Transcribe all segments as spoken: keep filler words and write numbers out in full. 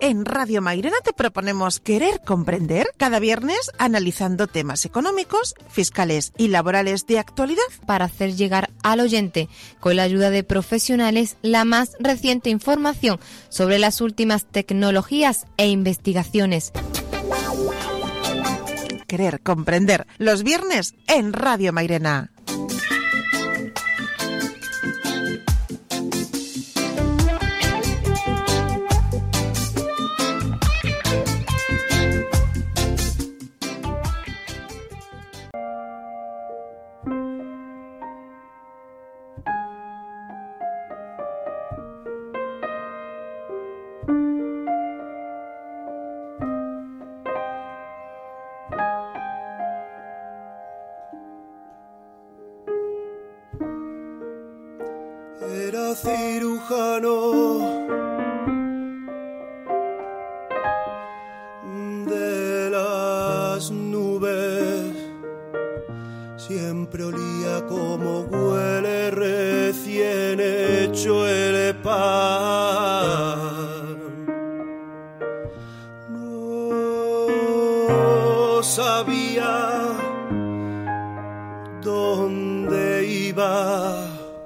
en Radio Mairena te proponemos querer comprender cada viernes analizando temas económicos, fiscales y laborales de actualidad para hacer llegar al oyente, con la ayuda de profesionales, la más reciente información sobre las últimas tecnologías e investigaciones. Querer comprender los viernes en Radio Mairena. Era cirujano de las nubes, siempre olía como huele recién hecho el pan. No sabía dónde iba.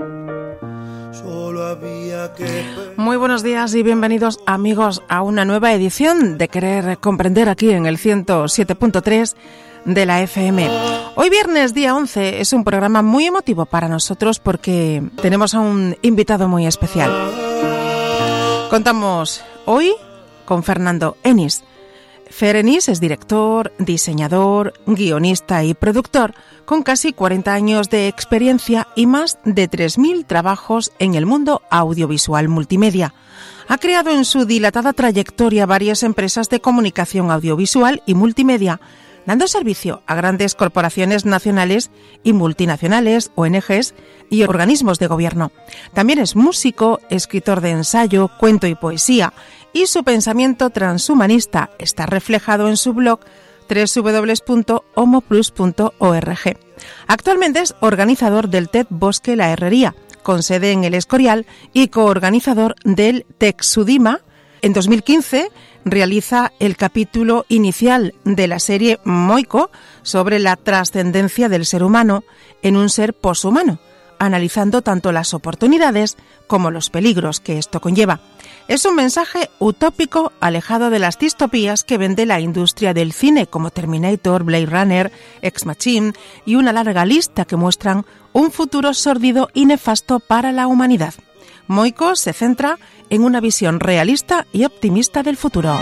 Muy buenos días y bienvenidos, amigos, a una nueva edición de Querer Comprender aquí en el ciento siete punto tres de la F M. Hoy viernes, día once, es un programa muy emotivo para nosotros porque tenemos a un invitado muy especial. Contamos hoy con Fernando Ennis. Fer Ennis es director, diseñador, guionista y productor, con casi cuarenta años de experiencia y más de tres mil trabajos en el mundo audiovisual multimedia. Ha creado en su dilatada trayectoria varias empresas de comunicación audiovisual y multimedia, dando servicio a grandes corporaciones nacionales y multinacionales, O N Ges y organismos de gobierno. También es músico, escritor de ensayo, cuento y poesía, y su pensamiento transhumanista está reflejado en su blog doble u doble u doble u punto homo plus punto org. Actualmente es organizador del TED Bosque La Herrería, con sede en El Escorial, y coorganizador del Texudima. En dos mil quince realiza el capítulo inicial de la serie Moiko sobre la trascendencia del ser humano en un ser poshumano, analizando tanto las oportunidades como los peligros que esto conlleva. Es un mensaje utópico alejado de las distopías que vende la industria del cine, como Terminator, Blade Runner, Ex Machina y una larga lista que muestran un futuro sórdido y nefasto para la humanidad. Moiko se centra en una visión realista y optimista del futuro.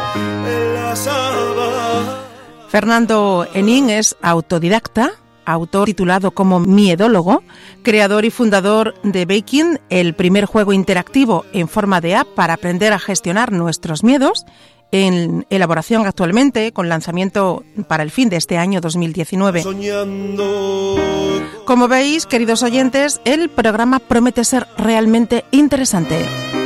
Fernando Ennis es autodidacta, autor titulado como Miedólogo, creador y fundador de Baking, el primer juego interactivo en forma de app para aprender a gestionar nuestros miedos, en elaboración actualmente, con lanzamiento para el fin de este año dos mil diecinueve. Como veis, queridos oyentes, el programa promete ser realmente interesante.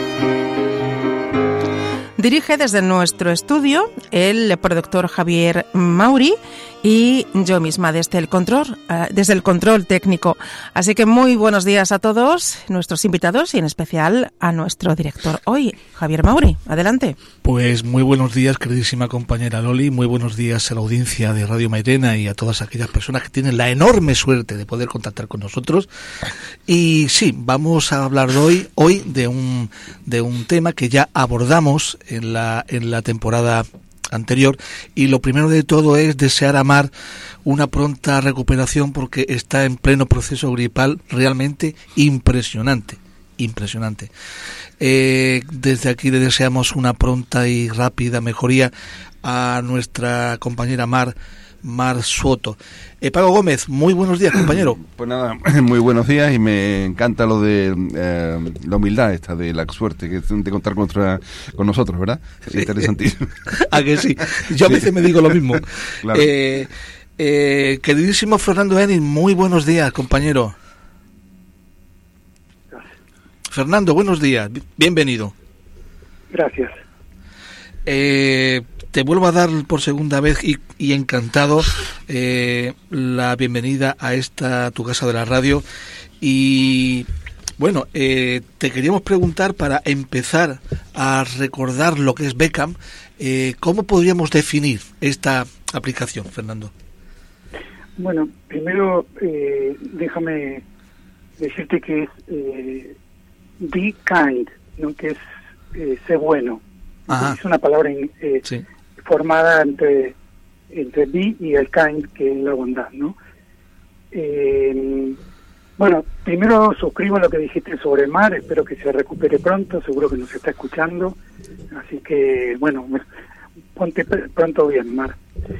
Dirige desde nuestro estudio el productor Javier Mauri y yo misma desde el control, desde el control técnico. Así que muy buenos días a todos nuestros invitados y en especial a nuestro director hoy, Javier Mauri. Adelante. Pues muy buenos días, queridísima compañera Loli. Muy buenos días a la audiencia de Radio Mairena y a todas aquellas personas que tienen la enorme suerte de poder contactar con nosotros. Y sí, vamos a hablar hoy, hoy de un de un tema que ya abordamos en la en la temporada anterior, y lo primero de todo es desear a Mar una pronta recuperación porque está en pleno proceso gripal realmente impresionante, impresionante. Eh, desde aquí le deseamos una pronta y rápida mejoría a nuestra compañera Mar, Mar Soto. Eh, Paco Gómez, muy buenos días, compañero. Pues nada, muy buenos días, y me encanta lo de eh, la humildad esta, de la suerte que de contar contra, con nosotros, ¿verdad? Es interesantísimo. ¿A que sí? Yo a veces sí me digo lo mismo. Claro. Eh, eh, queridísimo Fernando Ennis, muy buenos días, compañero. Gracias. Fernando, buenos días, bienvenido. Gracias. Eh, te vuelvo a dar por segunda vez y, y encantado eh, la bienvenida a esta tu casa de la radio, y Bueno, eh, te queríamos preguntar, para empezar a recordar lo que es Beckham, eh, ¿cómo podríamos definir esta aplicación, Fernando? Bueno, primero eh, déjame decirte que es eh, be kind, ¿no? Que es eh, ser bueno. Ajá. Es una palabra eh, sí. formada entre entre be y el kind, que es la bondad, ¿no? Eh, bueno, primero suscribo lo que dijiste sobre Mar, espero que se recupere pronto, seguro que nos está escuchando, así que, bueno, ponte pronto bien, Mar.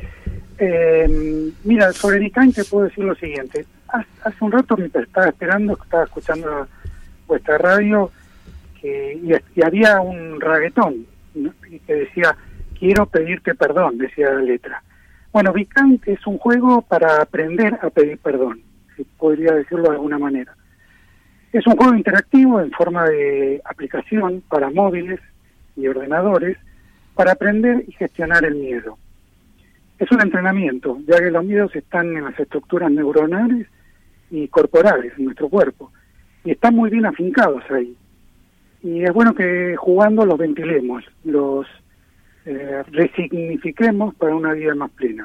Eh, mira, sobre Be Kind te puedo decir lo siguiente. Hace un rato me estaba esperando, estaba escuchando vuestra radio, que, y, y había un reggaetón, ¿no? Que decía, quiero pedirte perdón, decía la letra. Bueno, Be Kind es un juego para aprender a pedir perdón, si podría decirlo de alguna manera. Es un juego interactivo en forma de aplicación para móviles y ordenadores para aprender y gestionar el miedo. Es un entrenamiento, ya que los miedos están en las estructuras neuronales y corporales en nuestro cuerpo, y están muy bien afincados ahí. Y es bueno que jugando los ventilemos, los eh, resignifiquemos para una vida más plena.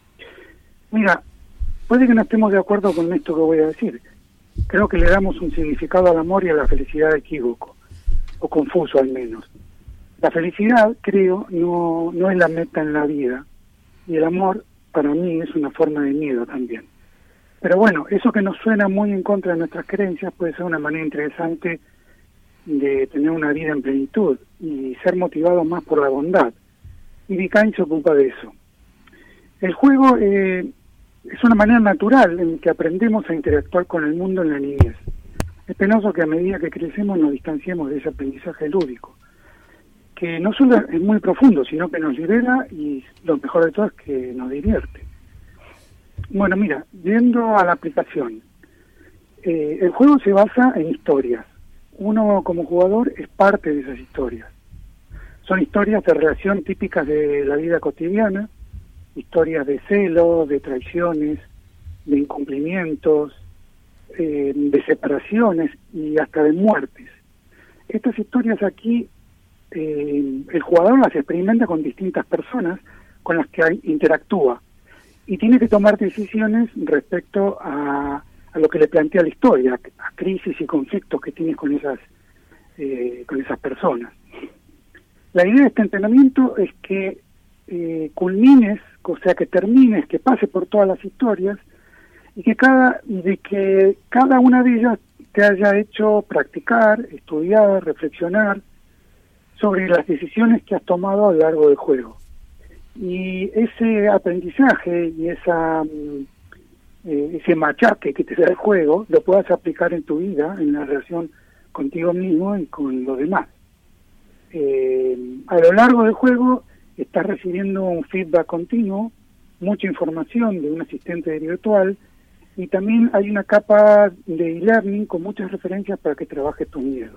Mira, puede que no estemos de acuerdo con esto que voy a decir. Creo que le damos un significado al amor y a la felicidad equívoco, o confuso al menos. La felicidad, creo, no, no es la meta en la vida, y el amor, para mí, es una forma de miedo también. Pero bueno, eso que nos suena muy en contra de nuestras creencias puede ser una manera interesante de tener una vida en plenitud y ser motivado más por la bondad. Y Be Kind se ocupa de eso. El juego eh, es una manera natural en que aprendemos a interactuar con el mundo en la niñez. Es penoso que a medida que crecemos nos distanciemos de ese aprendizaje lúdico, que no solo es muy profundo, sino que nos libera y lo mejor de todo es que nos divierte. Bueno, mira, yendo a la aplicación, eh, el juego se basa en historias. Uno como jugador es parte de esas historias. Son historias de relación típicas de la vida cotidiana, historias de celos, de traiciones, de incumplimientos, eh, de separaciones y hasta de muertes. Estas historias aquí, eh, el jugador las experimenta con distintas personas con las que interactúa y tiene que tomar decisiones respecto a, a lo que le plantea la historia, a crisis y conflictos que tienes con esas, eh, con esas personas. La idea de este entrenamiento es que eh, culmines, o sea, que termines, que pases por todas las historias y que cada, de que cada una de ellas te haya hecho practicar, estudiar, reflexionar sobre las decisiones que has tomado a lo largo del juego. Y ese aprendizaje y esa eh, ese machaque que te da el juego lo puedas aplicar en tu vida, en la relación contigo mismo y con los demás. Eh, a lo largo del juego estás recibiendo un feedback continuo, mucha información de un asistente virtual y también hay una capa de e-learning con muchas referencias para que trabajes tus miedos.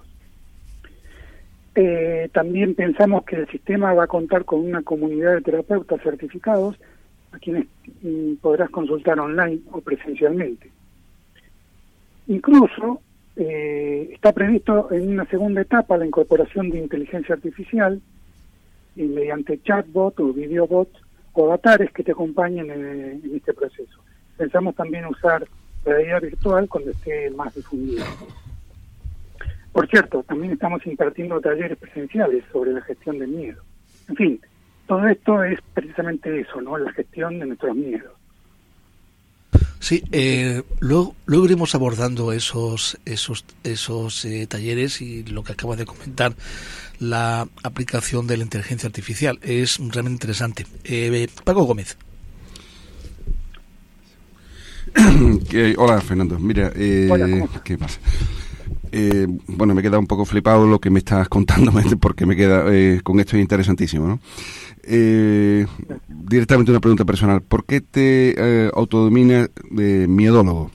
Eh, también pensamos que el sistema va a contar con una comunidad de terapeutas certificados a quienes mm, podrás consultar online o presencialmente. Incluso eh, está previsto en una segunda etapa la incorporación de inteligencia artificial y mediante chatbot o videobot o avatares que te acompañen en, en este proceso. Pensamos también usar realidad virtual cuando esté más difundida. Por cierto, también estamos impartiendo talleres presenciales sobre la gestión del miedo. En fin, todo esto es precisamente eso, ¿no? La gestión de nuestros miedos. Sí, eh, luego, luego iremos abordando esos esos esos eh, talleres y lo que acabas de comentar, la aplicación de la inteligencia artificial. Es realmente interesante. Eh, Paco Gómez. que, hola, Fernando. Mira, eh, hola, ¿qué pasa? Eh, bueno, me he quedado un poco flipado lo que me estás contando porque me queda eh, con esto es interesantísimo, ¿no? Eh, directamente una pregunta personal. ¿Por qué te eh, autodominas de miedólogo?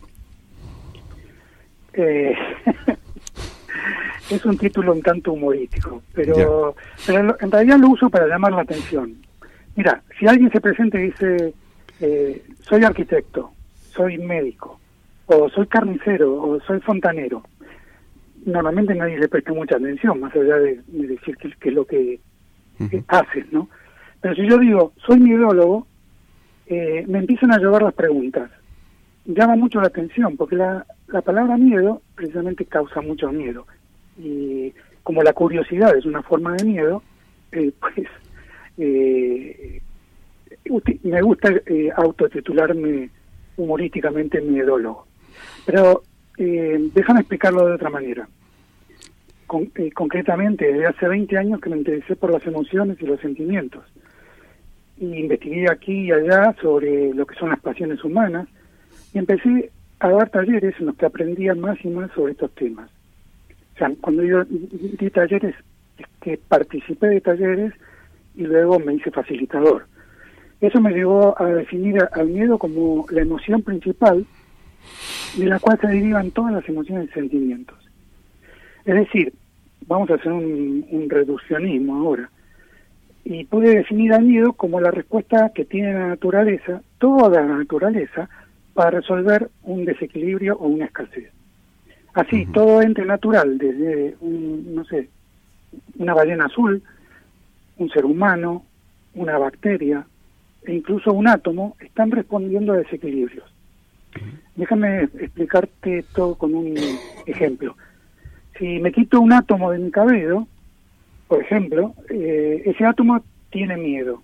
Eh, es un título un tanto humorístico, pero, pero en realidad lo uso para llamar la atención. Mira, si alguien se presenta y dice eh, soy arquitecto, soy médico, o soy carnicero, o soy fontanero, normalmente nadie le presta mucha atención, más allá de, de decir qué es lo que uh-huh. haces, ¿no? Pero si yo digo, soy miedólogo, eh, me empiezan a llevar las preguntas. Llama mucho la atención, porque la, la palabra miedo precisamente causa mucho miedo. Y como la curiosidad es una forma de miedo, eh, pues eh, me gusta eh, autotitularme humorísticamente miedólogo. Pero eh, déjame explicarlo de otra manera. Con, eh, concretamente, desde hace veinte años que me interesé por las emociones y los sentimientos. Y investigué aquí y allá sobre lo que son las pasiones humanas y empecé a dar talleres en los que aprendía más y más sobre estos temas. O sea, cuando yo di talleres, es que participé de talleres y luego me hice facilitador. Eso me llevó a definir al miedo como la emoción principal de la cual se derivan todas las emociones y sentimientos. Es decir, vamos a hacer un, un reduccionismo ahora, y pude definir al miedo como la respuesta que tiene la naturaleza, toda la naturaleza, para resolver un desequilibrio o una escasez. Así, uh-huh. todo ente natural, desde, un, no sé, una ballena azul, un ser humano, una bacteria, e incluso un átomo, están respondiendo a desequilibrios. Uh-huh. Déjame explicarte esto con un ejemplo. Si me quito un átomo de mi cabello, por ejemplo, eh, ese átomo tiene miedo.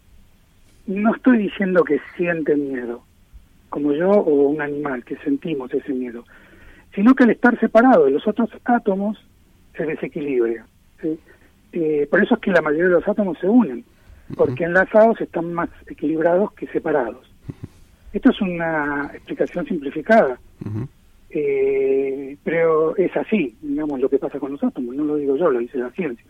No estoy diciendo que siente miedo, como yo o un animal, que sentimos ese miedo, sino que al estar separado de los otros átomos se desequilibra. ¿Sí? Eh, por eso es que la mayoría de los átomos se unen, porque enlazados están más equilibrados que separados. Esto es una explicación simplificada, uh-huh. eh, pero es así, digamos, lo que pasa con los átomos. No lo digo yo, lo dice la ciencia.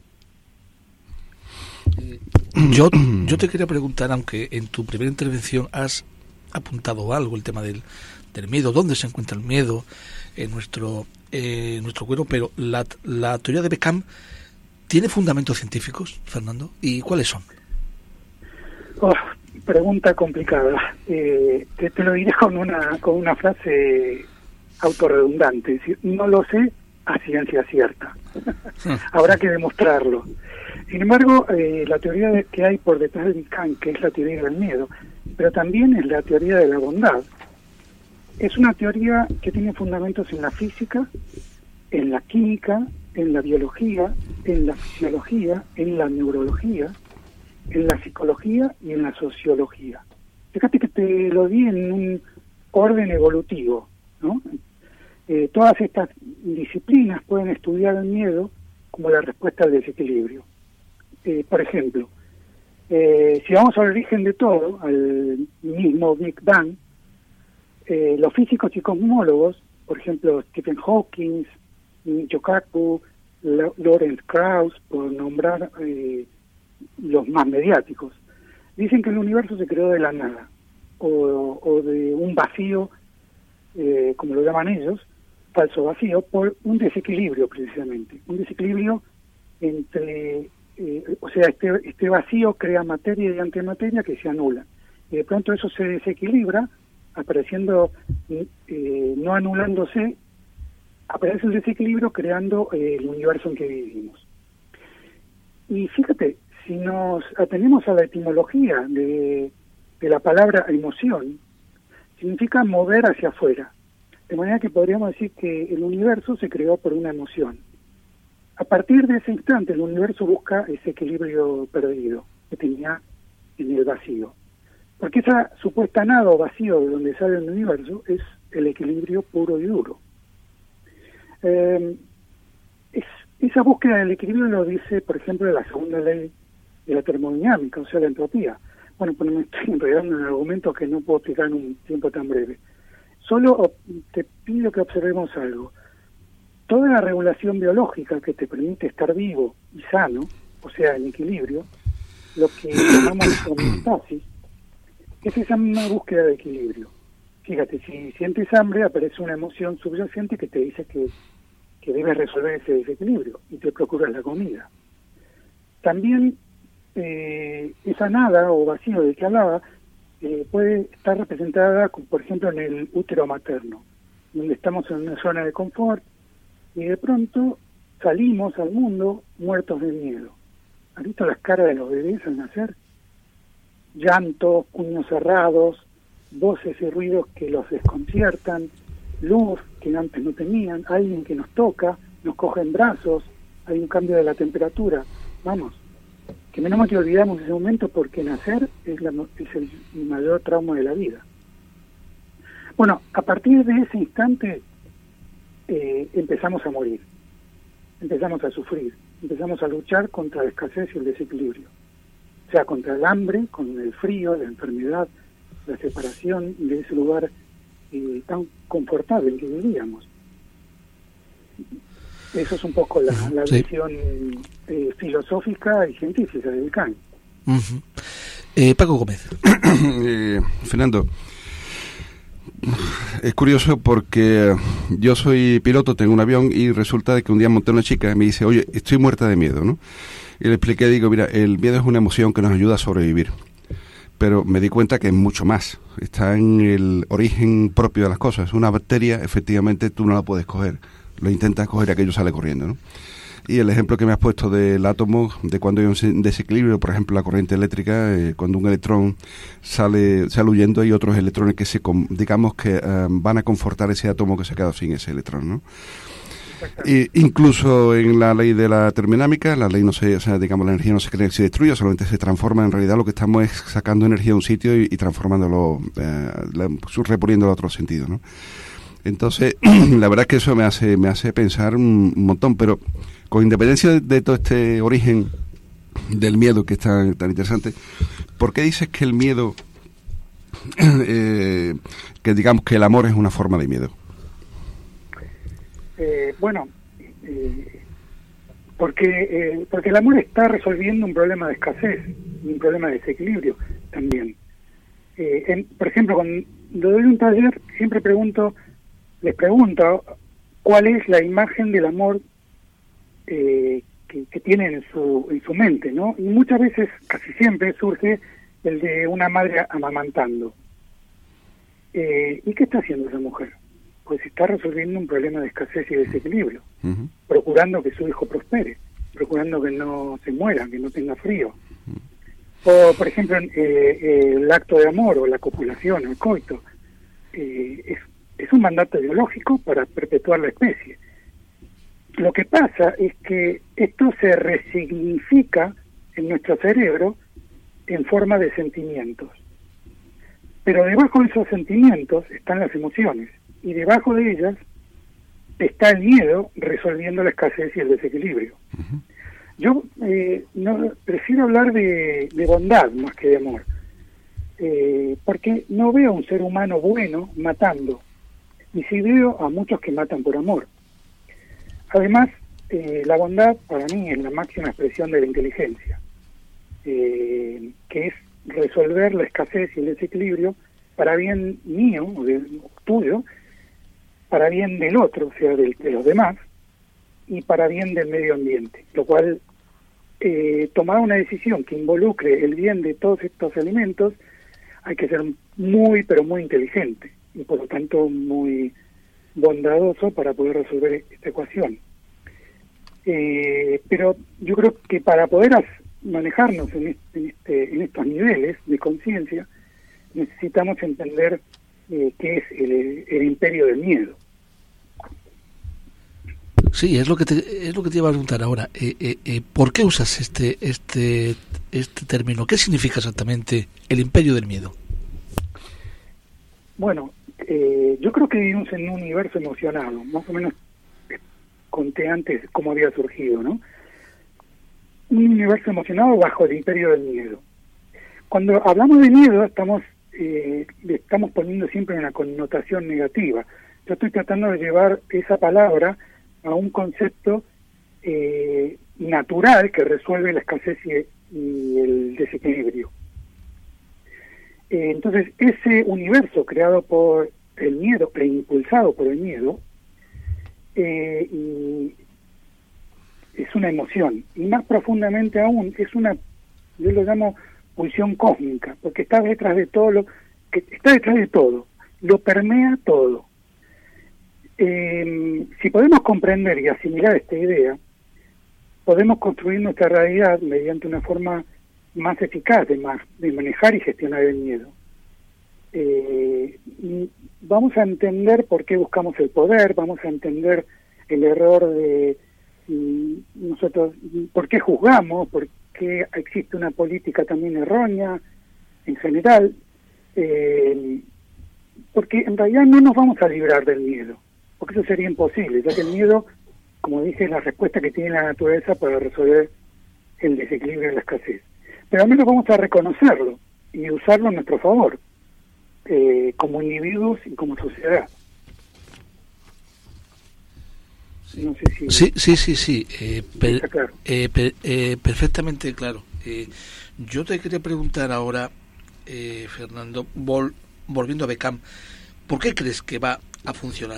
Yo, yo te quería preguntar, aunque en tu primera intervención has apuntado algo, el tema del, del miedo, dónde se encuentra el miedo en nuestro eh, nuestro cuerpo, pero la, la teoría de Beckman tiene fundamentos científicos, Fernando, ¿y cuáles son? Oh, pregunta complicada. Eh, te, te lo diré con una con una frase autorredundante. No lo sé a ciencia cierta. Habrá que demostrarlo. Sin embargo, eh, la teoría de, que hay por detrás del Beckman, que es la teoría del miedo, pero también es la teoría de la bondad, es una teoría que tiene fundamentos en la física, en la química, en la biología, en la fisiología, en la neurología, en la psicología y en la sociología. Fíjate que te lo di en un orden evolutivo, ¿no? Eh, todas estas disciplinas pueden estudiar el miedo como la respuesta al desequilibrio. Eh, por ejemplo, eh, si vamos al origen de todo, al mismo Big Bang, eh, los físicos y cosmólogos, por ejemplo, Stephen Hawking, Michio Kaku, Lawrence Krauss, por nombrar eh, los más mediáticos, dicen que el universo se creó de la nada, o, o de un vacío, eh, como lo llaman ellos, falso vacío, por un desequilibrio precisamente, un desequilibrio entre, eh, o sea, este, este vacío crea materia y antimateria que se anulan, y de pronto eso se desequilibra, apareciendo, eh, no anulándose, aparece el desequilibrio creando eh, el universo en que vivimos. Y fíjate, si nos atenemos a la etimología de, de la palabra emoción, significa mover hacia afuera, de manera que podríamos decir que el universo se creó por una emoción. A partir de ese instante el universo busca ese equilibrio perdido que tenía en el vacío, porque esa supuesta nada o vacío de donde sale el universo es el equilibrio puro y duro. Eh, es, esa búsqueda del equilibrio lo dice, por ejemplo, la segunda ley de la termodinámica, o sea, la entropía. Bueno, pues me estoy enredando en argumentos que no puedo explicar en un tiempo tan breve. Solo te pido que observemos algo. Toda la regulación biológica que te permite estar vivo y sano, o sea, en equilibrio, lo que llamamos homeostasis, es esa misma búsqueda de equilibrio. Fíjate, si sientes hambre, aparece una emoción subyacente que te dice que, que debes resolver ese desequilibrio y te procuras la comida. También eh, esa nada o vacío del que hablaba eh, puede estar representada, por ejemplo, en el útero materno, donde estamos en una zona de confort, y de pronto salimos al mundo muertos de miedo. ¿Has visto las caras de los bebés al nacer? Llantos, puños cerrados, voces y ruidos que los desconciertan, luz que antes no tenían, alguien que nos toca, nos coge en brazos, hay un cambio de la temperatura. Vamos, que menos mal que olvidamos ese momento, porque nacer es, la, es el mayor trauma de la vida. Bueno, a partir de ese instante eh, empezamos a morir, empezamos a sufrir, empezamos a luchar contra la escasez y el desequilibrio. O sea, contra el hambre, con el frío, la enfermedad, la separación de ese lugar eh, tan confortable en que vivíamos. Eso es un poco la, la sí. visión eh, filosófica y científica del Kant. Uh-huh. eh, Paco Gómez. eh, Fernando, es curioso porque yo soy piloto, tengo un avión, y resulta de que un día monté una chica y me dice, oye, estoy muerta de miedo, ¿no? Y le expliqué, digo, mira, el miedo es una emoción que nos ayuda a sobrevivir. Pero me di cuenta que es mucho más. Está en el origen propio de las cosas. Una bacteria, efectivamente, tú no la puedes coger. Lo intentas coger y aquello sale corriendo, ¿no? Y el ejemplo que me has puesto del átomo, de cuando hay un desequilibrio, por ejemplo, la corriente eléctrica, eh, cuando un electrón sale sale huyendo, hay otros electrones que se, digamos, que uh, van a confortar ese átomo que se ha quedado sin ese electrón, ¿no? Y incluso en la ley de la termodinámica, la ley no se, o sea, digamos, la energía no se crea y se destruye, solamente se transforma. En realidad lo que estamos es sacando energía de un sitio y, y transformándolo, eh, la, reponiéndolo a otro sentido, ¿no? Entonces, la verdad es que eso me hace me hace pensar un, un montón, pero con independencia de, de todo este origen del miedo que es tan, tan interesante, ¿por qué dices que el miedo, eh, que digamos que el amor es una forma de miedo? Eh, bueno, eh, porque eh, porque el amor está resolviendo un problema de escasez, un problema de desequilibrio también. Eh, en, por ejemplo, cuando doy un taller, siempre pregunto, les pregunto cuál es la imagen del amor eh, que, que tienen en su en su mente, ¿no? Y muchas veces, casi siempre, surge el de una madre amamantando. Eh, ¿Y qué está haciendo esa mujer? Pues está resolviendo un problema de escasez y desequilibrio, uh-huh. procurando que su hijo prospere, procurando que no se muera, que no tenga frío. Uh-huh. O, por ejemplo, eh, eh, el acto de amor o la copulación, el coito, eh, es, es un mandato biológico para perpetuar la especie. Lo que pasa es que esto se resignifica en nuestro cerebro en forma de sentimientos. Pero debajo de esos sentimientos están las emociones. Y debajo de ellas está el miedo resolviendo la escasez y el desequilibrio. Uh-huh. Yo eh, no prefiero hablar de, de bondad más que de amor, eh, porque no veo a un ser humano bueno matando, y sí veo a muchos que matan por amor. Además, eh, la bondad para mí es la máxima expresión de la inteligencia, eh, que es resolver la escasez y el desequilibrio para bien mío o de, tuyo, para bien del otro, o sea, del, de los demás, y para bien del medio ambiente, lo cual, eh, tomar una decisión que involucre el bien de todos estos elementos, hay que ser muy, pero muy inteligente, y por lo tanto muy bondadoso para poder resolver esta ecuación. Eh, pero yo creo que para poder manejarnos en, este, en, este, en estos niveles de conciencia, necesitamos entender eh, qué es el, el imperio del miedo. Sí, es lo que te, es lo que te iba a preguntar ahora. Eh, eh, eh, ¿Por qué usas este este este término? ¿Qué significa exactamente el imperio del miedo? Bueno, eh, yo creo que vivimos en un universo emocionado. Más o menos eh, conté antes cómo había surgido, ¿no? Un universo emocionado bajo el imperio del miedo. Cuando hablamos de miedo, estamos eh, le estamos poniendo siempre una connotación negativa. Yo estoy tratando de llevar esa palabra a un concepto eh, natural que resuelve la escasez y, y el desequilibrio. Eh, entonces, ese universo creado por el miedo e impulsado por el miedo eh, y es una emoción, y más profundamente aún es una, yo lo llamo pulsión cósmica, porque está detrás de todo lo que está detrás de todo, lo permea todo. Eh, si podemos comprender y asimilar esta idea, podemos construir nuestra realidad mediante una forma más eficaz de, más, de manejar y gestionar el miedo. Eh, y vamos a entender por qué buscamos el poder, vamos a entender el error de y nosotros, por qué juzgamos, por qué existe una política también errónea en general, eh, porque en realidad no nos vamos a librar del miedo, porque eso sería imposible, ya que el miedo, como dije, es la respuesta que tiene la naturaleza para resolver el desequilibrio de la escasez. Pero al menos vamos a reconocerlo y usarlo a nuestro favor, eh, como individuos y como sociedad. No sé si sí, sí, sí, sí. Eh, per, está claro. eh, per, eh, perfectamente claro. Eh, yo te quería preguntar ahora, eh, Fernando, vol, volviendo a Beckham, ¿por qué crees que va a funcionar?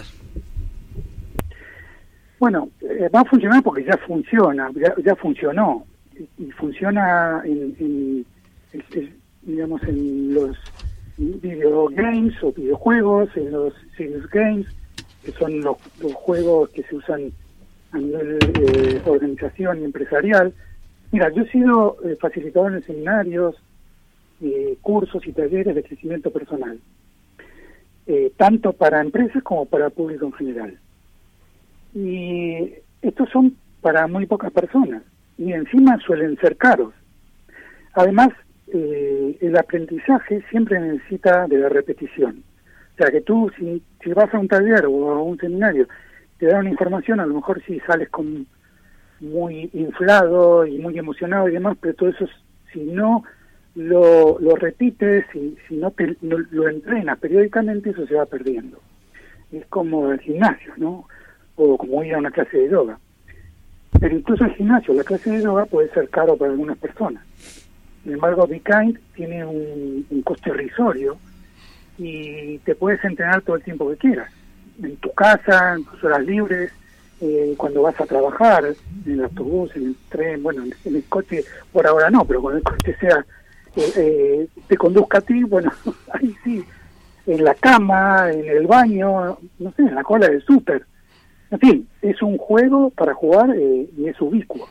Bueno, eh, va a funcionar porque ya funciona, ya, ya funcionó. Y, y funciona en, en, en, en, digamos, en los video games o videojuegos, en los serious games, que son los, los juegos que se usan a nivel de eh, organización y empresarial. Mira, yo he sido eh, facilitador en seminarios, eh, cursos y talleres de crecimiento personal, eh, tanto para empresas como para el público en general. Y estos son para muy pocas personas, y encima suelen ser caros. Además, eh, el aprendizaje siempre necesita de la repetición. O sea, que tú, si, si vas a un taller o a un seminario, te dan una información, a lo mejor sí sales con muy inflado y muy emocionado y demás, pero todo eso, si no lo, lo repites, si, si no te no, lo entrenas periódicamente, eso se va perdiendo. Es como el gimnasio, ¿no? O como ir a una clase de yoga. Pero incluso el gimnasio, la clase de yoga puede ser caro para algunas personas. Sin embargo, Be Kind tiene un, un costo irrisorio y te puedes entrenar todo el tiempo que quieras, en tu casa, en tus horas libres, eh, cuando vas a trabajar, en el autobús, en el tren, bueno, en el coche, por ahora no, pero cuando el coche sea eh, eh, te conduzca a ti, bueno, ahí sí, en la cama, en el baño, no sé, en la cola del súper. En fin, es un juego para jugar eh, y es ubicuo.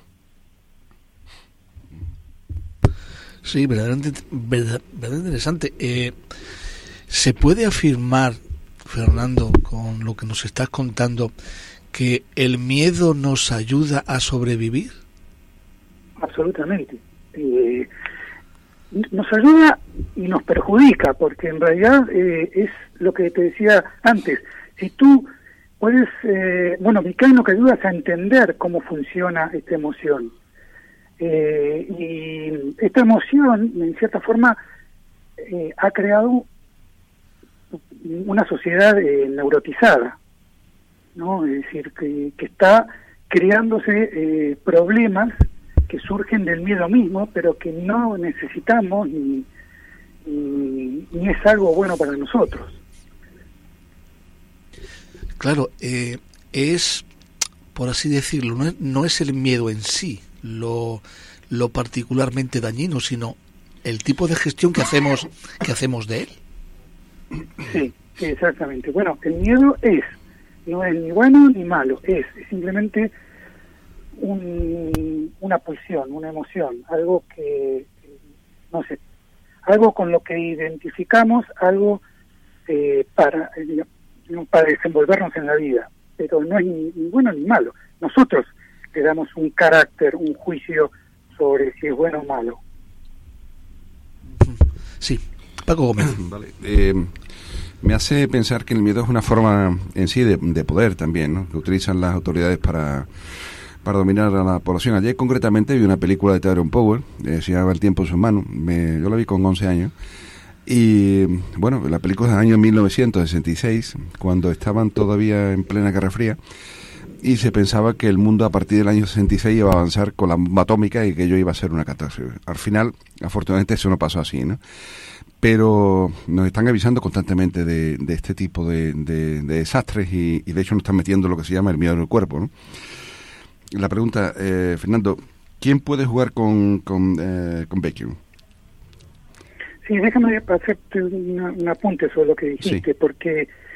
Sí, verdaderamente, verdad, verdaderamente interesante. Eh, ¿Se puede afirmar, Fernando, con lo que nos estás contando, que el miedo nos ayuda a sobrevivir? Absolutamente. Eh, nos ayuda y nos perjudica, porque en realidad eh, es lo que te decía antes. Si tú puedes, eh, bueno, Be Kind lo que ayuda es a entender cómo funciona esta emoción. Eh, y esta emoción, en cierta forma, eh, ha creado una sociedad eh, neurotizada, ¿no? Es decir, que, que está creándose eh, problemas que surgen del miedo mismo, pero que no necesitamos ni, ni, ni es algo bueno para nosotros. Claro, eh, es, por así decirlo, no es, no es el miedo en sí lo, lo particularmente dañino, sino el tipo de gestión que hacemos que hacemos de él. Sí, sí, exactamente. Bueno, el miedo es, no es ni bueno ni malo, es, es simplemente un, una pulsión, una emoción, algo que, no sé, algo con lo que identificamos, algo eh, para, eh, para desenvolvernos en la vida, pero no es ni, ni bueno ni malo. Nosotros le damos un carácter, un juicio sobre si es bueno o malo. Sí. Paco Gómez. Vale. Eh, me hace pensar que el miedo es una forma en sí de, de poder también, ¿no? Que utilizan las autoridades para, para dominar a la población. Ayer concretamente vi una película de Tyrone Power, eh, se llama El tiempo en sus manos. Me, yo la vi con once años. Y bueno, la película es del año mil novecientos sesenta y seis, cuando estaban todavía en plena Guerra Fría. Y se pensaba que el mundo a partir del año sesenta y seis iba a avanzar con la bomba atómica y que ello iba a ser una catástrofe. Al final, afortunadamente, eso no pasó así, ¿no? Pero nos están avisando constantemente de, de este tipo de, de, de desastres y, y de hecho nos están metiendo lo que se llama el miedo en el cuerpo, ¿no? La pregunta, eh, Fernando, ¿quién puede jugar con, con, eh, con Beckham? Sí, déjame hacerte una, un apunte sobre lo que dijiste, sí. Porque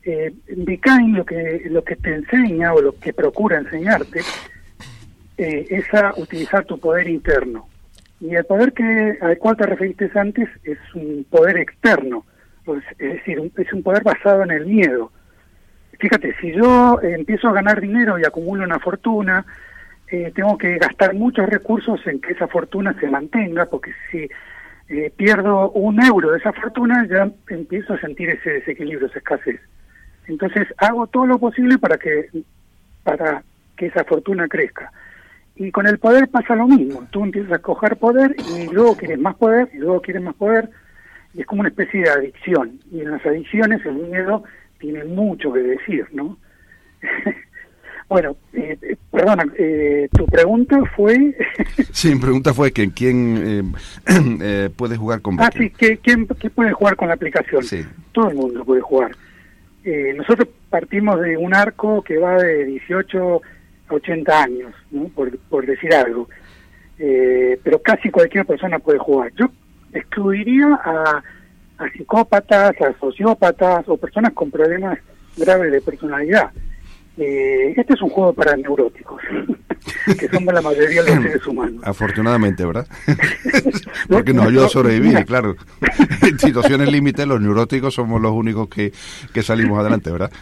Eh, Be Kind lo que, lo que te enseña, o lo que procura enseñarte, eh, es a utilizar tu poder interno. Y el poder que al cual te referiste antes es un poder externo, pues, es decir, un, es un poder basado en el miedo. Fíjate, si yo eh, empiezo a ganar dinero y acumulo una fortuna, eh, tengo que gastar muchos recursos en que esa fortuna se mantenga, porque si eh, pierdo un euro de esa fortuna, ya empiezo a sentir ese desequilibrio, esa escasez. Entonces hago todo lo posible para que para que esa fortuna crezca. Y con el poder pasa lo mismo. Tú empiezas a coger poder y luego quieres más poder y luego quieres más poder. Y es como una especie de adicción. Y en las adicciones el miedo tiene mucho que decir, ¿no? Bueno, eh, eh, perdona, eh, tu pregunta fue... Sí, mi pregunta fue que quién eh, eh, puede jugar con... Ah, sí, ¿qué, quién, ¿quién puede jugar con la aplicación? Sí. Todo el mundo puede jugar. Eh, nosotros partimos de un arco que va de dieciocho a ochenta años, ¿no? por, por decir algo. Eh, pero casi cualquier persona puede jugar. Yo excluiría a, a psicópatas, a sociópatas o personas con problemas graves de personalidad. Eh, este es un juego para neuróticos, que somos la mayoría de los seres humanos. Afortunadamente, ¿verdad? Porque nos ayuda a sobrevivir, claro. En situaciones límite, los neuróticos somos los únicos que, que salimos adelante, ¿verdad?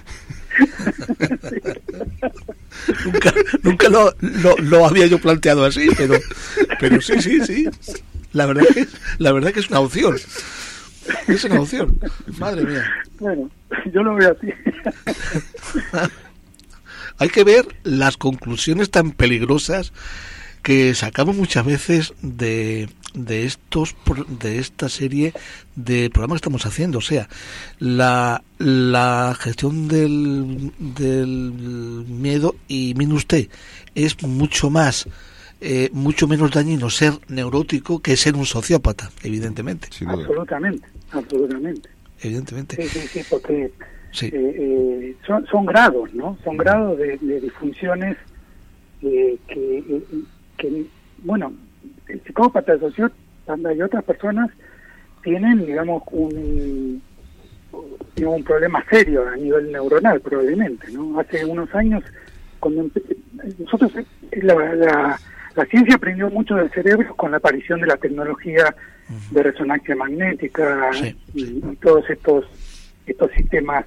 nunca nunca lo, lo, lo había yo planteado así, pero pero sí, sí, sí. La verdad que la verdad que es una opción. Es una opción. Madre mía. Bueno, yo lo veo así. Hay que ver las conclusiones tan peligrosas que sacamos muchas veces de, de estos de esta serie de programas que estamos haciendo. O sea, la, la gestión del, del miedo, y mire usted, es mucho más, eh, mucho menos dañino ser neurótico que ser un sociópata, evidentemente. Absolutamente, absolutamente. Evidentemente. Sí, sí, sí, porque... Sí. Eh, eh, son, son grados, ¿no? Son grados de, de disfunciones eh, que, eh, que, bueno, el psicópata, el sociópata y otras personas tienen, digamos, un, digamos, un problema serio a nivel neuronal, probablemente, ¿no? Hace unos años, cuando empe- nosotros, la, la, la ciencia aprendió mucho del cerebro con la aparición de la tecnología de resonancia magnética, sí, y, y todos estos estos sistemas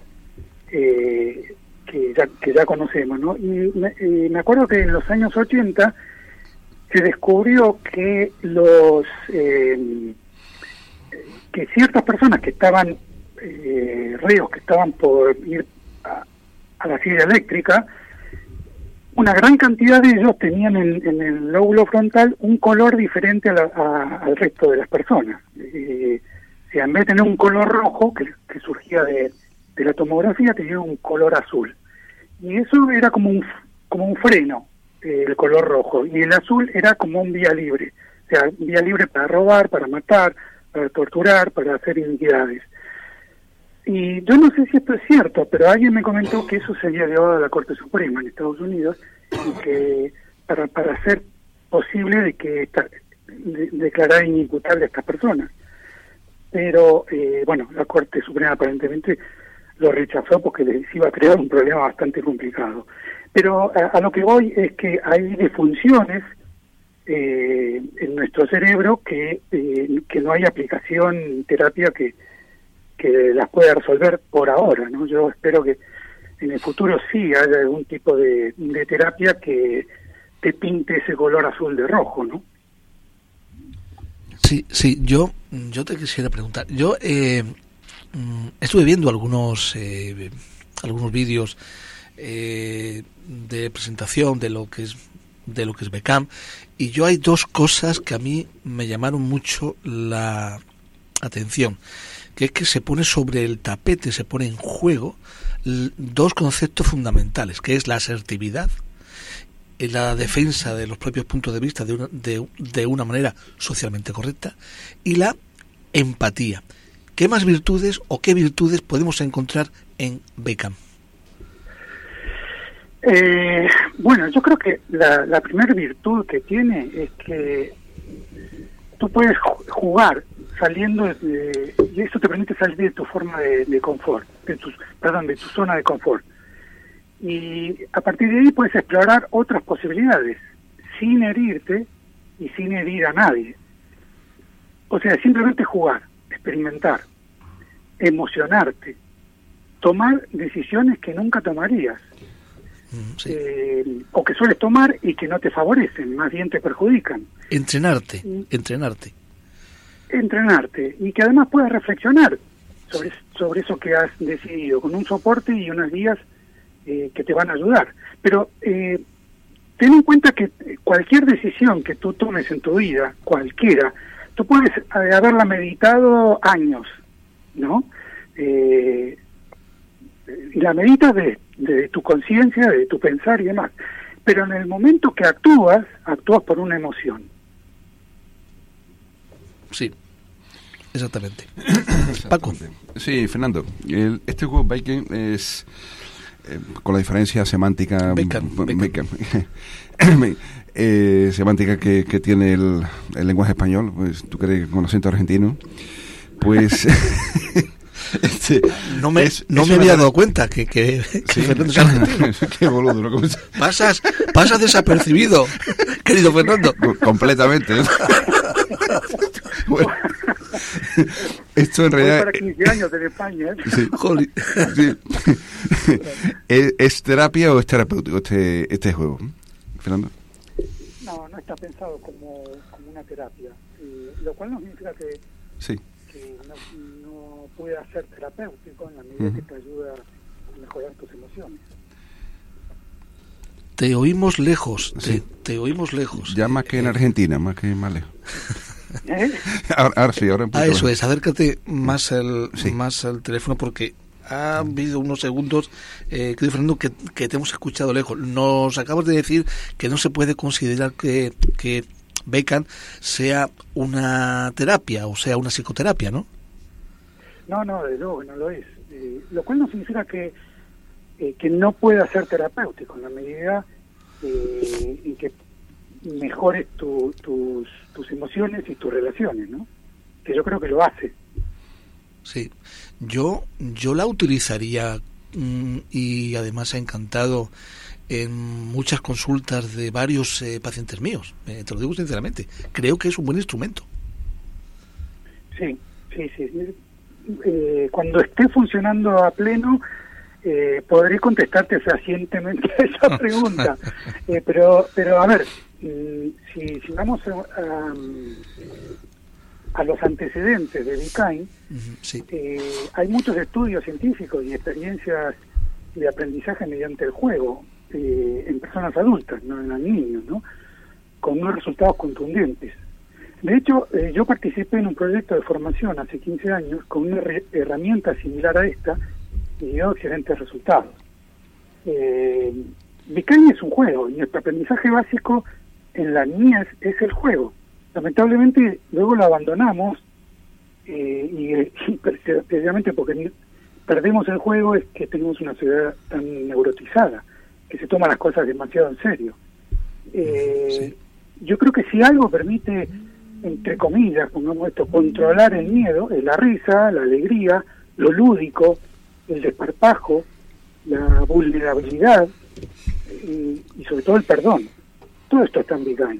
eh, que ya que ya conocemos, ¿no? Y me, y me acuerdo que en los años ochenta se descubrió que los eh, que ciertas personas que estaban eh, reos que estaban por ir a, a la silla eléctrica, una gran cantidad de ellos tenían en, en el lóbulo frontal un color diferente a la, a, al resto de las personas. Eh, o sea, en vez de tener un color rojo que, que surgía de, de la tomografía, tenía un color azul. Y eso era como un como un freno, eh, el color rojo. Y el azul era como un vía libre. O sea, vía libre para robar, para matar, para torturar, para hacer iniquidades. Y yo no sé si esto es cierto, pero alguien me comentó que eso se había llevado a la Corte Suprema en Estados Unidos, y que para para hacer posible de que esta, de, declarar inimputable a estas personas. Pero, eh, bueno, la Corte Suprema aparentemente lo rechazó porque les iba a crear un problema bastante complicado. Pero a, a lo que voy es que hay disfunciones eh, en nuestro cerebro que, eh, que no hay aplicación, terapia que, que las pueda resolver por ahora, ¿no? Yo espero que en el futuro sí haya algún tipo de, de terapia que te pinte ese color azul de rojo, ¿no? Sí, sí, yo, yo te quisiera preguntar. Yo eh, estuve viendo algunos eh, algunos vídeos eh, de presentación de lo que es de lo que es Beckham, y yo hay dos cosas que a mí me llamaron mucho la atención, que es que se pone sobre el tapete, se pone en juego dos conceptos fundamentales, que es la asertividad, la defensa de los propios puntos de vista de una, de, de una manera socialmente correcta, y la empatía. ¿Qué más virtudes o qué virtudes podemos encontrar en Beckham? Eh, bueno, yo creo que la, la primera virtud que tiene es que tú puedes jugar saliendo de, y eso te permite salir de tu forma de, de confort, de tu, perdón, de tu zona de confort. Y a partir de ahí puedes explorar otras posibilidades, sin herirte y sin herir a nadie. O sea, simplemente jugar, experimentar, emocionarte, tomar decisiones que nunca tomarías, sí. eh, o que sueles tomar y que no te favorecen, más bien te perjudican. Entrenarte, y, entrenarte. Entrenarte, y que además puedas reflexionar sobre, sobre eso que has decidido, con un soporte y unas guías eh, que te van a ayudar. Pero eh, ten en cuenta que cualquier decisión que tú tomes en tu vida, cualquiera, tú puedes haberla meditado años, ¿no? Eh, y la meditas de, de tu conciencia, de tu pensar y demás. Pero en el momento que actúas, actúas por una emoción. Sí, exactamente. Paco. Sí, Fernando, el, este juego Bacon es, eh, con la diferencia semántica... Bacon, Bacon. Bacon. Eh, semántica que, que tiene el, el lenguaje español, pues tú crees con acento argentino, pues este, no me, es, no es me había dado cuenta que, que, sí. que Fernando es argentino. Qué boludo, ¿no? Pasas, pasas desapercibido, querido Fernando. Completamente. Bueno, esto en realidad... para quince años en España, ¿eh? Sí. Sí. ¿Es, ¿Es terapia o es terapéutico este, este juego, Fernando? No, no está pensado como, como una terapia, eh, lo cual no significa que, sí. que no, no pueda ser terapéutico en la medida uh-huh. que te ayuda a mejorar tus emociones. Te oímos lejos, sí. te, te oímos lejos. Ya más que en Argentina, más que más lejos. ¿Eh? Ahora, ahora sí, ahora ah, eso es, acércate más al, sí. más al teléfono porque ha habido unos segundos, eh, querido Fernando, que, que te hemos escuchado lejos. Nos acabas de decir que no se puede considerar que, que Bacon sea una terapia, o sea, una psicoterapia, ¿no? No, no, de luego que no lo es. Eh, lo cual no significa que, eh, que no pueda ser terapéutico en la medida eh, en que mejores tu, tus, tus emociones y tus relaciones, ¿no? Que yo creo que lo hace. Sí, yo yo la utilizaría mmm, y además ha encantado en muchas consultas de varios eh, pacientes míos, eh, te lo digo sinceramente, creo que es un buen instrumento. Sí, sí, sí. Eh, cuando esté funcionando a pleno, eh, podré contestarte fehacientemente esa pregunta, eh, pero pero a ver, si, si vamos a... a a los antecedentes de Bacon, uh-huh, sí. eh, hay muchos estudios científicos y experiencias de aprendizaje mediante el juego eh, en personas adultas, no en niños, ¿no? Con unos resultados contundentes. De hecho, eh, yo participé en un proyecto de formación hace quince años con una re- herramienta similar a esta y dio excelentes resultados. Eh, Bacon es un juego y nuestro aprendizaje básico en la niñez es el juego. Lamentablemente luego lo abandonamos eh, y, y precisamente porque perdemos el juego es que tenemos una sociedad tan neurotizada que se toma las cosas demasiado en serio. Eh, sí. Yo creo que si algo permite, entre comillas, pongamos esto, controlar el miedo, es la risa, la alegría, lo lúdico, el desparpajo, la vulnerabilidad y, y sobre todo el perdón. Todo esto está en Bacon.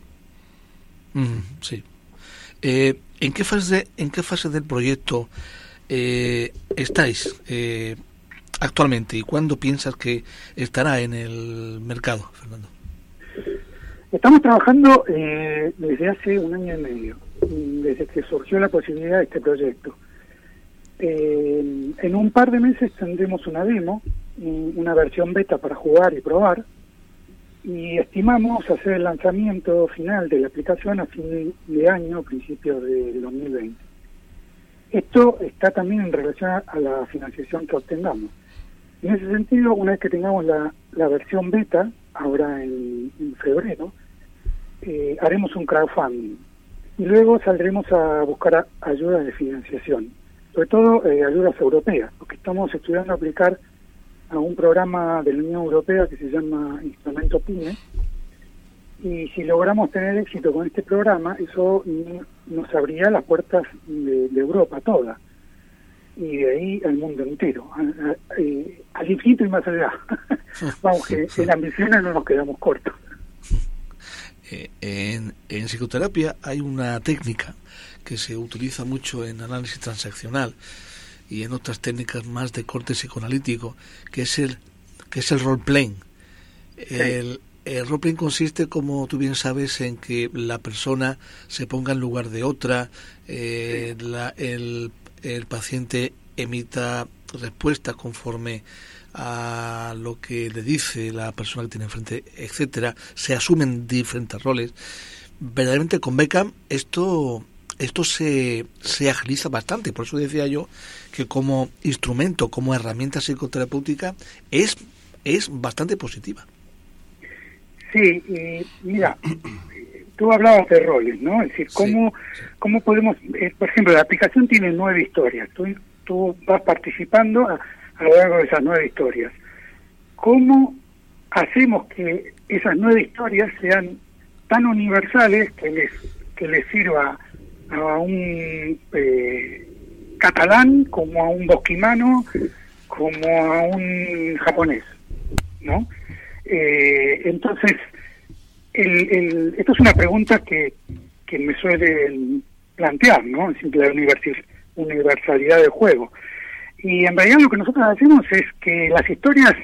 Mm, sí. Eh, ¿En qué fase en qué fase del proyecto eh, estáis eh, actualmente y cuándo piensas que estará en el mercado, Fernando? Estamos trabajando eh, desde hace un año y medio, desde que surgió la posibilidad de este proyecto. Eh, en un par de meses tendremos una demo, una versión beta para jugar y probar. Y estimamos hacer el lanzamiento final de la aplicación a fin de año, principios del dos mil veinte. Esto está también en relación a la financiación que obtengamos. En ese sentido, una vez que tengamos la, la versión beta, ahora en, en febrero, eh, haremos un crowdfunding. Y luego saldremos a buscar a, ayudas de financiación, sobre todo eh, ayudas europeas, porque estamos estudiando aplicar a un programa de la Unión Europea que se llama Instrumento PYME, y si logramos tener éxito con este programa, eso nos abriría las puertas de, de Europa toda, y de ahí al mundo entero, a, a, eh, al infinito y más allá. Vamos, que en ambiciones no nos quedamos cortos. Eh, en, en psicoterapia hay una técnica que se utiliza mucho en análisis transaccional y en otras técnicas más de corte psicoanalítico, que es el que es el role-playing. Sí. El, el role-playing consiste, como tú bien sabes, en que la persona se ponga en lugar de otra, eh, sí. la, el, el paciente emita respuestas conforme a lo que le dice la persona que tiene enfrente, etcétera. Se asumen diferentes roles. Verdaderamente con Beckham esto esto se, se agiliza bastante. Por eso decía yo que como instrumento, como herramienta psicoterapéutica es, es bastante positiva. Sí, y mira, tú hablabas de roles, ¿no? Es decir, cómo, sí, sí. cómo podemos, eh, por ejemplo, la aplicación tiene nueve historias. Tú, tú vas participando a, a lo largo de esas nueve historias. ¿Cómo hacemos que esas nueve historias sean tan universales que les que les sirva a un eh, catalán como a un bosquimano como a un japonés, ¿no? Eh, entonces, el, el, esto es una pregunta que, que me suelen plantear, ¿no? Es decir, la universalidad del juego. Y en realidad lo que nosotros hacemos es que las historias,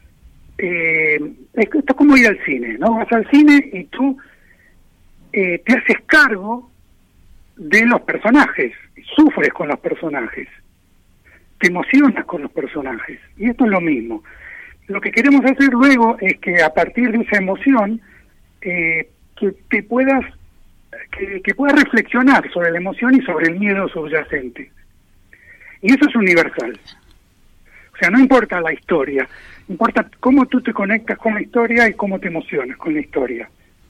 eh, esto es como ir al cine, ¿no? Vas al cine y tú eh, te haces cargo de los personajes, sufres con los personajes, te emocionas con los personajes, y esto es lo mismo. Lo que queremos hacer luego es que a partir de esa emoción, eh, que te puedas, que, que puedas reflexionar sobre la emoción y sobre el miedo subyacente. Y eso es universal. O sea, no importa la historia, importa cómo tú te conectas con la historia y cómo te emocionas con la historia.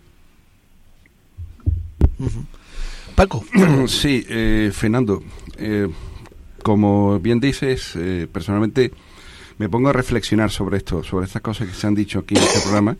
Uh-huh. Paco. Sí, eh, Fernando, eh, como bien dices, eh, personalmente me pongo a reflexionar sobre esto, sobre estas cosas que se han dicho aquí en este programa,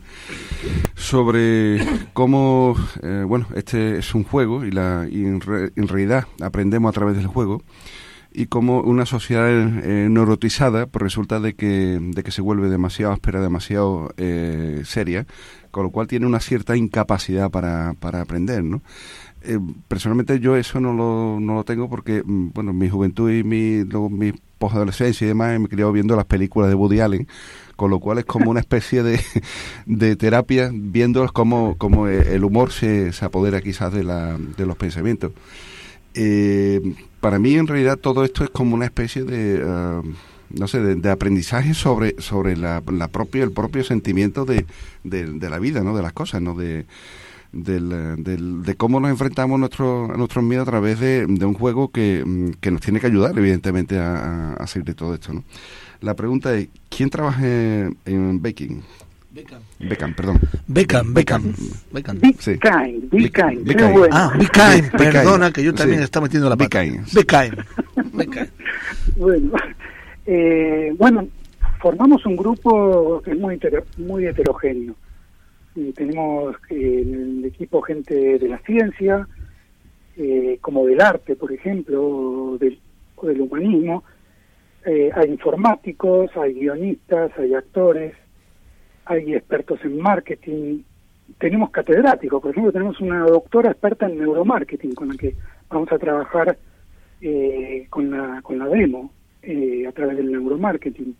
sobre cómo, eh, bueno, este es un juego y, la, y en, re, en realidad aprendemos a través del juego, y como una sociedad eh, neurotizada pues resulta de que de que se vuelve demasiado áspera, demasiado eh, seria, con lo cual tiene una cierta incapacidad para, para aprender, ¿no? Eh, personalmente yo eso no lo, no lo tengo porque, bueno, mi juventud y mi, luego mi posadolescencia y demás me he criado viendo las películas de Woody Allen, con lo cual es como una especie de, de terapia, viendo cómo, cómo el humor se, se apodera quizás de, la, de los pensamientos. Eh, para mí en realidad todo esto es como una especie de uh, no sé de, de aprendizaje sobre sobre la, la propia el propio sentimiento de, de, de la vida, ¿no? De las cosas, ¿no? De del, del, de cómo nos enfrentamos nuestro, a nuestros miedos a través de, de un juego que, que nos tiene que ayudar evidentemente a, a salir de todo esto, ¿no? La pregunta es, ¿quién trabaja en, en Baking? Beckham. Beckham, perdón. Beckham, Beckham. Beckham. Be sí. kind, be kind. Be kind. Bueno. Ah, be kind, perdona, que yo también sí. estaba metiendo la pata. Be kind. Be kind. Be kind. Bueno, eh, bueno, formamos un grupo que es muy, hetero, muy heterogéneo. Y tenemos eh, en el equipo gente de la ciencia, eh, como del arte, por ejemplo, o del, o del humanismo. Eh, hay informáticos, hay guionistas, hay actores, hay expertos en marketing, tenemos catedráticos, por ejemplo, tenemos una doctora experta en neuromarketing con la que vamos a trabajar eh, con la con la demo eh, a través del neuromarketing,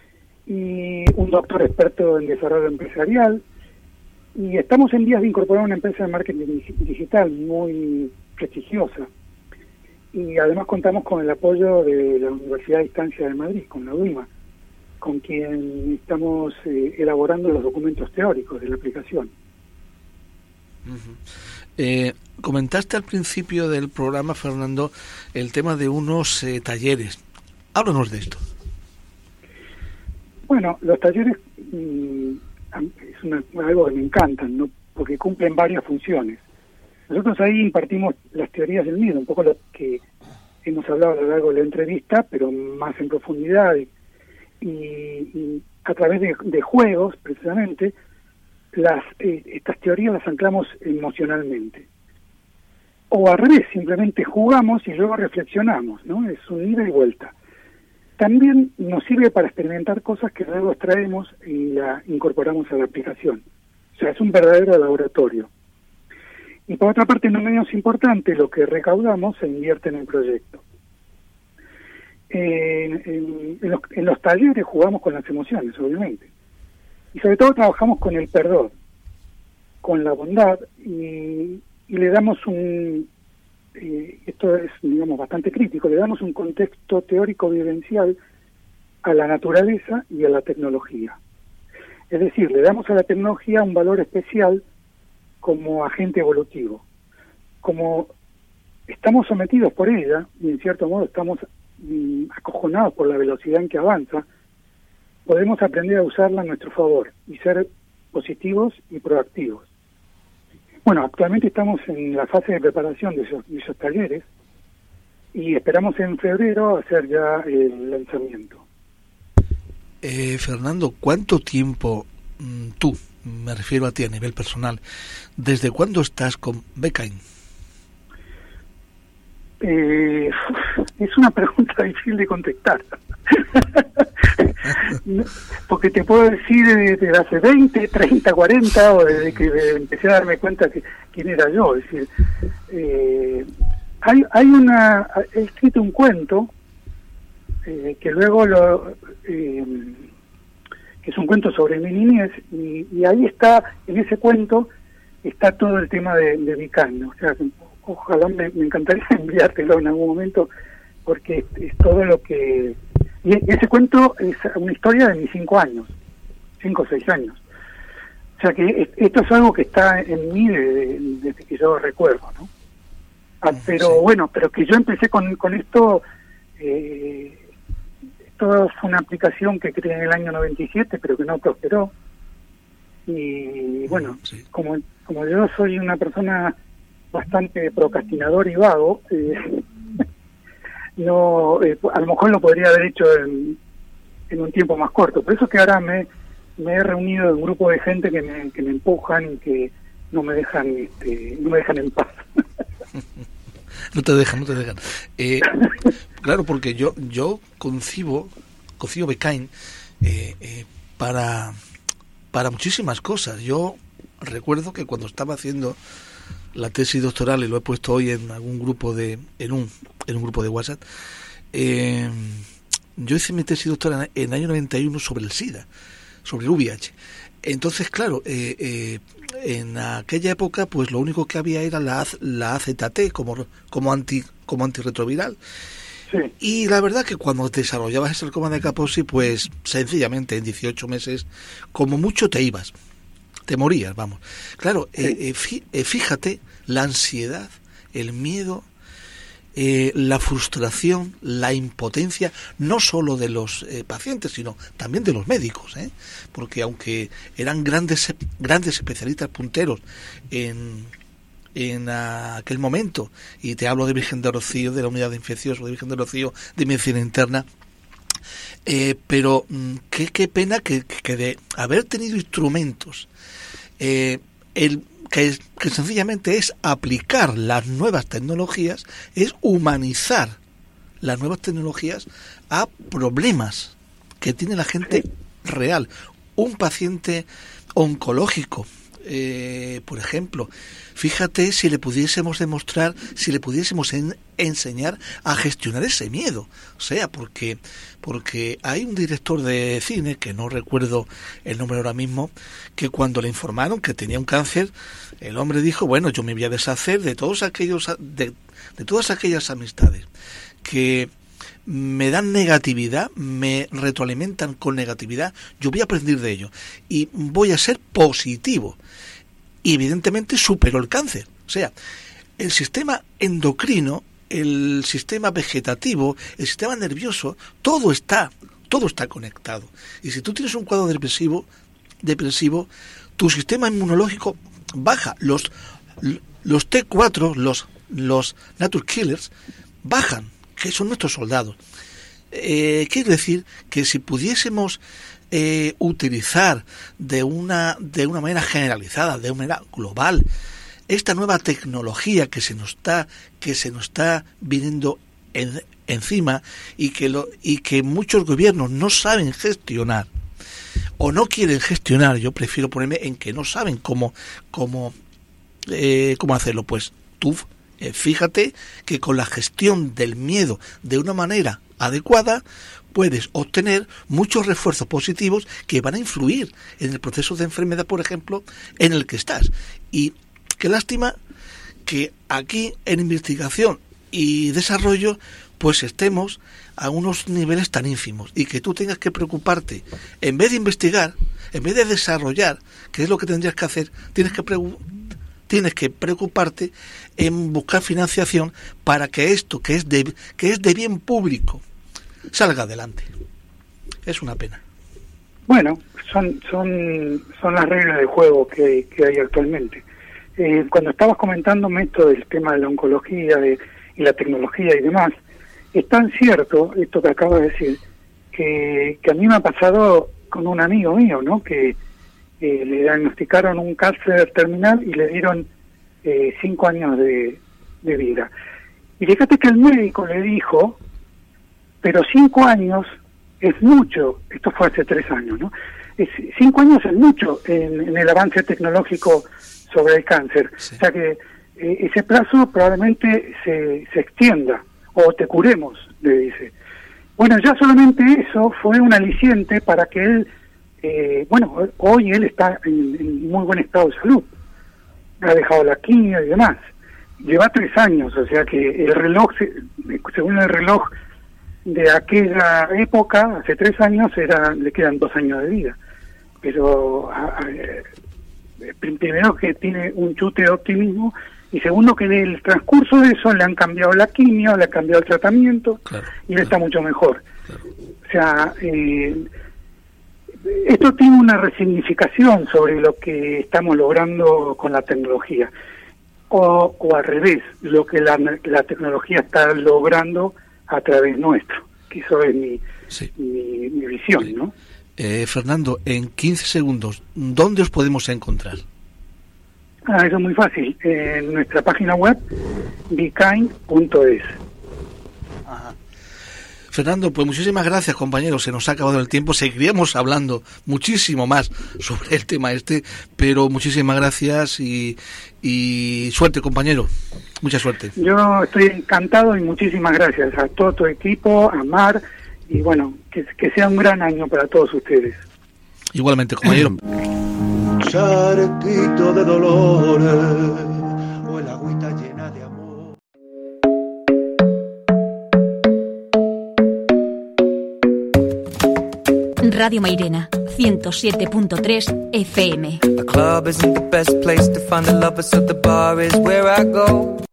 y un doctor experto en desarrollo empresarial, y estamos en vías de incorporar una empresa de marketing digital muy prestigiosa, y además contamos con el apoyo de la Universidad de Distancia de Madrid, con la UIMA, con quien estamos eh, elaborando los documentos teóricos de la aplicación. Uh-huh. Eh, comentaste al principio del programa, Fernando, el tema de unos eh, talleres. Háblanos de esto. Bueno, los talleres mmm, es una, algo que me encantan, ¿no? Porque cumplen varias funciones. Nosotros ahí impartimos las teorías del miedo, un poco lo que hemos hablado a lo largo de la entrevista, pero más en profundidad. Y, y a través de, de juegos, precisamente, las eh, estas teorías las anclamos emocionalmente. o al revés, simplemente jugamos y luego reflexionamos, ¿no? Es un ida y vuelta. También nos sirve para experimentar cosas que luego extraemos y la incorporamos a la aplicación. O sea, es un verdadero laboratorio. Y por otra parte, no menos importante, lo que recaudamos se invierte en el proyecto. En, en, en, los, en los talleres jugamos con las emociones, obviamente. Y sobre todo trabajamos con el perdón, con la bondad, y, y le damos un, eh, esto es, digamos, bastante crítico, le damos un contexto teórico vivencial a la naturaleza y a la tecnología. Es decir, le damos a la tecnología un valor especial como agente evolutivo. Como estamos sometidos por ella, y en cierto modo estamos mm, acojonados por la velocidad en que avanza, podemos aprender a usarla a nuestro favor y ser positivos y proactivos. Bueno, actualmente estamos en la fase de preparación de esos, de esos talleres y esperamos en febrero hacer ya el lanzamiento. Eh, Fernando, ¿cuánto tiempo mmm, tú, me refiero a ti a nivel personal, desde cuándo estás con Bekain? Eh, es una pregunta difícil de contestar. Porque te puedo decir desde hace veinte, treinta, cuarenta, o desde que empecé a darme cuenta que quién era yo. Es decir, eh, hay, hay una, he escrito un cuento eh, que luego lo, eh, que es un cuento sobre mi niñez, y, y ahí está, en ese cuento está todo el tema de, de Bekain. O sea, ojalá me, me encantaría enviártelo en algún momento, porque es, es todo lo que... Y ese cuento es una historia de mis cinco años, cinco o seis años. O sea que esto es algo que está en mí desde, desde que yo recuerdo, ¿no? Ah, pero sí. Bueno, pero que yo empecé con, con esto, eh, esto fue una aplicación que creé en el año noventa y siete, pero que no prosperó. Y bueno, sí. como, como yo soy una persona bastante procrastinador y vago, eh, no eh, a lo mejor lo podría haber hecho en, en un tiempo más corto. Por eso es que ahora me, me he reunido en un grupo de gente que me, que me empujan y que no me dejan este, no me dejan en paz. No te dejan, no te dejan. Eh, claro, porque yo yo concibo, concibo Bekain eh, eh, para, para muchísimas cosas. Yo recuerdo que cuando estaba haciendo la tesis doctoral, y lo he puesto hoy en algún grupo de en un en un grupo de WhatsApp, eh, yo hice mi tesis doctoral en el año noventa y uno sobre el SIDA, sobre el V I H. Entonces, claro, eh, eh, en aquella época, pues lo único que había era la la A Z T como como anti como antirretroviral. Sí. Y la verdad que cuando desarrollabas el sarcoma de Kaposi, pues sencillamente en dieciocho meses, como mucho te ibas. Te morías, vamos. Claro, eh, eh, fíjate la ansiedad, el miedo, eh, la frustración, la impotencia, no solo de los eh, pacientes, sino también de los médicos, ¿eh? Porque aunque eran grandes grandes especialistas punteros en, en aquel momento, y te hablo de Virgen de Rocío, de la unidad de infeccios, o de Virgen de Rocío, de medicina interna, eh, pero qué, qué pena que, que de haber tenido instrumentos, Eh, el que, que sencillamente es aplicar las nuevas tecnologías, es humanizar las nuevas tecnologías a problemas que tiene la gente real. Un paciente oncológico, eh, por ejemplo, fíjate si le pudiésemos demostrar, si le pudiésemos en, enseñar a gestionar ese miedo. O sea, porque porque hay un director de cine, que no recuerdo el nombre ahora mismo, que cuando le informaron que tenía un cáncer, el hombre dijo, bueno, yo me voy a deshacer de todos aquellos de, de todas aquellas amistades que me dan negatividad, me retroalimentan con negatividad, yo voy a aprender de ello y voy a ser positivo. Y evidentemente superó el cáncer. O sea, el sistema endocrino, el sistema vegetativo, el sistema nervioso, todo está, todo está conectado. Y si tú tienes un cuadro depresivo, depresivo, tu sistema inmunológico baja. Los los T cuatro, los los Nature Killers, bajan, que son nuestros soldados. Eh, quiere decir que si pudiésemos eh, utilizar de una de una manera generalizada, de una manera global, esta nueva tecnología que se nos está, que se nos está viniendo en, encima y que, lo, y que muchos gobiernos no saben gestionar o no quieren gestionar, yo prefiero ponerme en que no saben cómo, cómo, eh, cómo hacerlo. Pues tú eh, fíjate que con la gestión del miedo de una manera adecuada puedes obtener muchos refuerzos positivos que van a influir en el proceso de enfermedad, por ejemplo, en el que estás. Y qué lástima que aquí en investigación y desarrollo pues estemos a unos niveles tan ínfimos y que tú tengas que preocuparte, en vez de investigar, en vez de desarrollar, que es lo que tendrías que hacer, tienes que pre- tienes que preocuparte en buscar financiación para que esto, que es de, que es de bien público, salga adelante. Es una pena. Bueno, son son son las reglas de juego que, que hay actualmente. Eh, cuando estabas comentándome esto del tema de la oncología de, y la tecnología y demás, es tan cierto esto que acabo de decir, que, que a mí me ha pasado con un amigo mío, ¿no? Que eh, le diagnosticaron un cáncer terminal y le dieron eh, cinco años de, de vida. Y fíjate que el médico le dijo, pero cinco años es mucho, esto fue hace tres años, ¿no? Es, cinco años es mucho en, en el avance tecnológico sobre el cáncer. Sí. O sea que eh, ese plazo probablemente se, se extienda, o te curemos, le dice. Bueno, ya solamente eso fue un aliciente para que él, eh, bueno, hoy él está en, en muy buen estado de salud. Ha dejado la quimio y demás. Lleva tres años, o sea que el reloj, según el reloj de aquella época, hace tres años, era le quedan dos años de vida. Pero a, a, primero que tiene un chute de optimismo, y segundo que en el transcurso de eso le han cambiado la quimio, le han cambiado el tratamiento, claro, y él claro. está mucho mejor. Claro. O sea, eh, esto tiene una resignificación sobre lo que estamos logrando con la tecnología, o, o al revés, lo que la, la tecnología está logrando a través nuestro, que eso es mi, sí. mi, mi visión, sí. ¿no? Eh, Fernando, en quince segundos, ¿dónde os podemos encontrar? Ah, eso es muy fácil. En nuestra página web, be kind punto es. Ajá. Fernando, pues muchísimas gracias, compañeros. Se nos ha acabado el tiempo. Seguiríamos hablando muchísimo más sobre el tema este, pero muchísimas gracias y, y suerte, compañero. Mucha suerte. Yo estoy encantado y muchísimas gracias a todo tu equipo, a Mar, y bueno, que, que sea un gran año para todos ustedes. Igualmente, compañero. Charquito de dolores o el agüita llena de amor. Radio Mairena, ciento siete punto tres F M. The club isn't the best place to find the lovers, so the bar is where I go.